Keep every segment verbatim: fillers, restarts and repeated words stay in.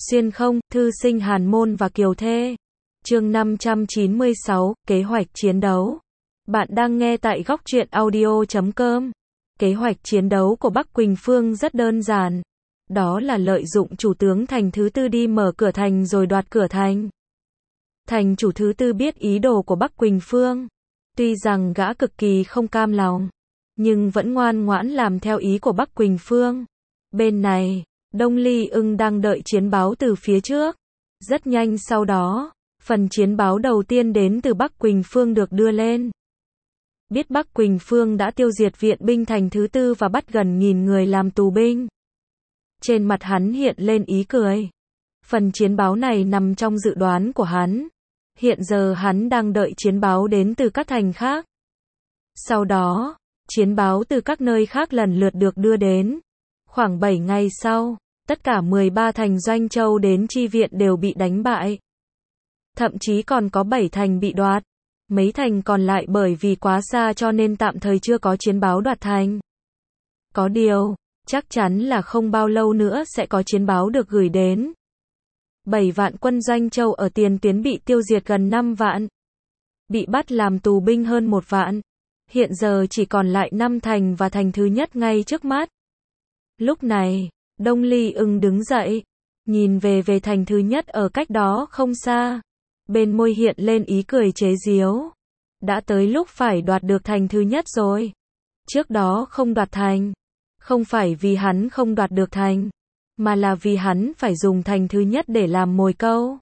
Xuyên không, thư sinh Hàn Môn và Kiều Thê. Chương năm trăm chín mươi sáu, kế hoạch chiến đấu. Bạn đang nghe tại góc truyện audio chấm com. Kế hoạch chiến đấu của Bắc Quỳnh Phương rất đơn giản. Đó là lợi dụng chủ tướng Thành thứ tư đi mở cửa thành rồi đoạt cửa thành. Thành chủ thứ tư biết ý đồ của Bắc Quỳnh Phương. Tuy rằng gã cực kỳ không cam lòng, nhưng vẫn ngoan ngoãn làm theo ý của Bắc Quỳnh Phương. Bên này, Đông Ly Ưng đang đợi chiến báo từ phía trước. Rất nhanh sau đó, phần chiến báo đầu tiên đến từ Bắc Quỳnh Phương được đưa lên. Biết Bắc Quỳnh Phương đã tiêu diệt viện binh Thành thứ tư và bắt gần nghìn người làm tù binh. Trên mặt hắn hiện lên ý cười. Phần chiến báo này nằm trong dự đoán của hắn. Hiện giờ hắn đang đợi chiến báo đến từ các thành khác. Sau đó, chiến báo từ các nơi khác lần lượt được đưa đến. Khoảng bảy ngày sau, tất cả mười ba thành Doanh Châu đến chi viện đều bị đánh bại. Thậm chí còn có bảy thành bị đoạt. Mấy thành còn lại bởi vì quá xa cho nên tạm thời chưa có chiến báo đoạt thành. Có điều, chắc chắn là không bao lâu nữa sẽ có chiến báo được gửi đến. bảy vạn quân Doanh Châu ở tiền tuyến bị tiêu diệt gần năm vạn. Bị bắt làm tù binh hơn một vạn. Hiện giờ chỉ còn lại năm thành và thành thứ nhất ngay trước mắt. Lúc này, Đông Ly Ưng đứng dậy, nhìn về về thành thứ nhất ở cách đó không xa. Bên môi hiện lên ý cười chế giễu. Đã tới lúc phải đoạt được thành thứ nhất rồi. Trước đó không đoạt thành. Không phải vì hắn không đoạt được thành, mà là vì hắn phải dùng thành thứ nhất để làm mồi câu.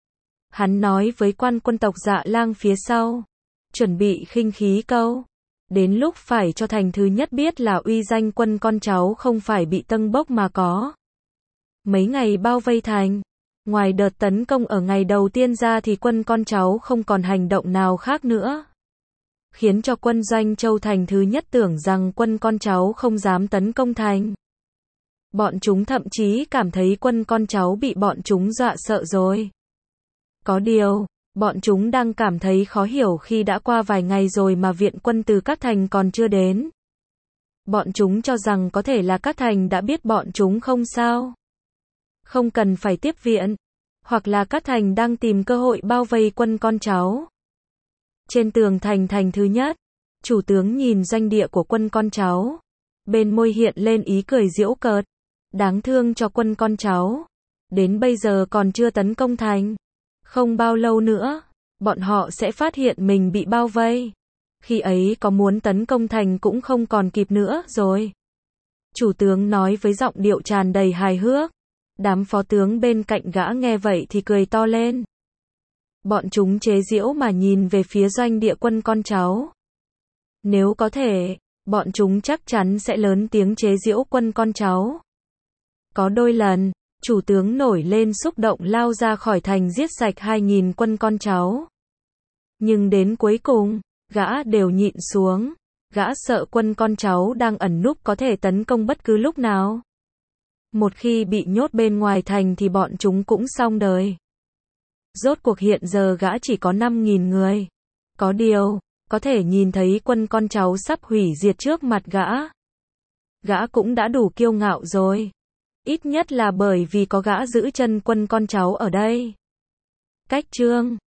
Hắn nói với quan quân tộc Dạ Lang phía sau. Chuẩn bị khinh khí câu. Đến lúc phải cho thành thứ nhất biết là uy danh quân con cháu không phải bị tâng bốc mà có. Mấy ngày bao vây thành. Ngoài đợt tấn công ở ngày đầu tiên ra thì quân con cháu không còn hành động nào khác nữa. Khiến cho quân Doanh Châu thành thứ nhất tưởng rằng quân con cháu không dám tấn công thành. Bọn chúng thậm chí cảm thấy quân con cháu bị bọn chúng dọa sợ rồi. Có điều, bọn chúng đang cảm thấy khó hiểu khi đã qua vài ngày rồi mà viện quân từ các thành còn chưa đến. Bọn chúng cho rằng có thể là các thành đã biết bọn chúng không sao. Không cần phải tiếp viện. Hoặc là các thành đang tìm cơ hội bao vây quân con cháu. Trên tường thành thành thứ nhất, chủ tướng nhìn doanh địa của quân con cháu. Bên môi hiện lên ý cười giễu cợt. Đáng thương cho quân con cháu. Đến bây giờ còn chưa tấn công thành. Không bao lâu nữa, bọn họ sẽ phát hiện mình bị bao vây. Khi ấy có muốn tấn công thành cũng không còn kịp nữa rồi. Chủ tướng nói với giọng điệu tràn đầy hài hước. Đám phó tướng bên cạnh gã nghe vậy thì cười to lên. Bọn chúng chế giễu mà nhìn về phía doanh địa quân con cháu. Nếu có thể, bọn chúng chắc chắn sẽ lớn tiếng chế giễu quân con cháu. Có đôi lần, chủ tướng nổi lên xúc động lao ra khỏi thành giết sạch hai nghìn quân con cháu. Nhưng đến cuối cùng, gã đều nhịn xuống. Gã sợ quân con cháu đang ẩn núp có thể tấn công bất cứ lúc nào. Một khi bị nhốt bên ngoài thành thì bọn chúng cũng xong đời. Rốt cuộc hiện giờ gã chỉ có năm nghìn người. Có điều, có thể nhìn thấy quân con cháu sắp hủy diệt trước mặt gã. Gã cũng đã đủ kiêu ngạo rồi. Ít nhất là bởi vì có gã giữ chân quân con cháu ở đây. Cách chương